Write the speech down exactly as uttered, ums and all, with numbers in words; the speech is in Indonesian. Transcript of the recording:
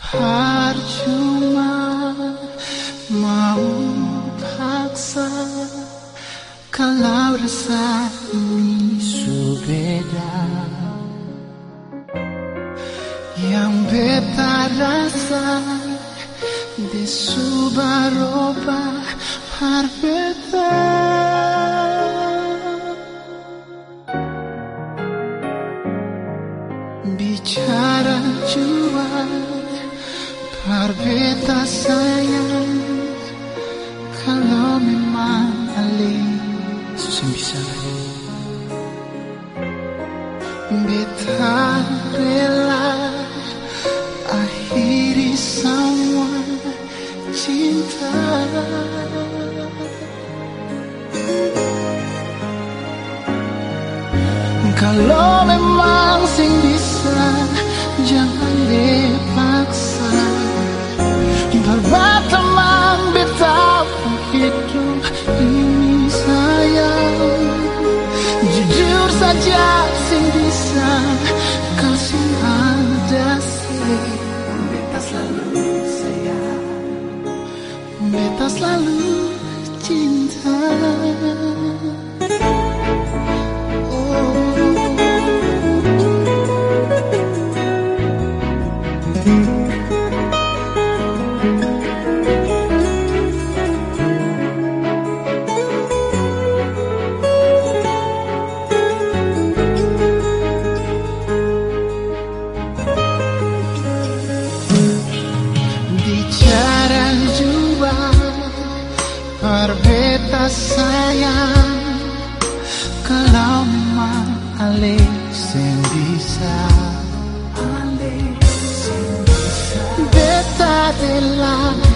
Percuma mau paksa kalau rasa ini subeda. Yang beta rasa de subaroba berbeda. Bicara jua berbeda sayang. Kalau memang alih susah bisa beta rela akhiri semua cinta. Kalau memang sing bisa jangan dipaksa. Berteman beta hidup ini sayang. Jujur saja sing bisa kasih ada sih. Beta selalu sayang, beta selalu cinta. Bicara jua berbeda sayang. Kalau memang alih sing bisa, alih sing bisa beta rela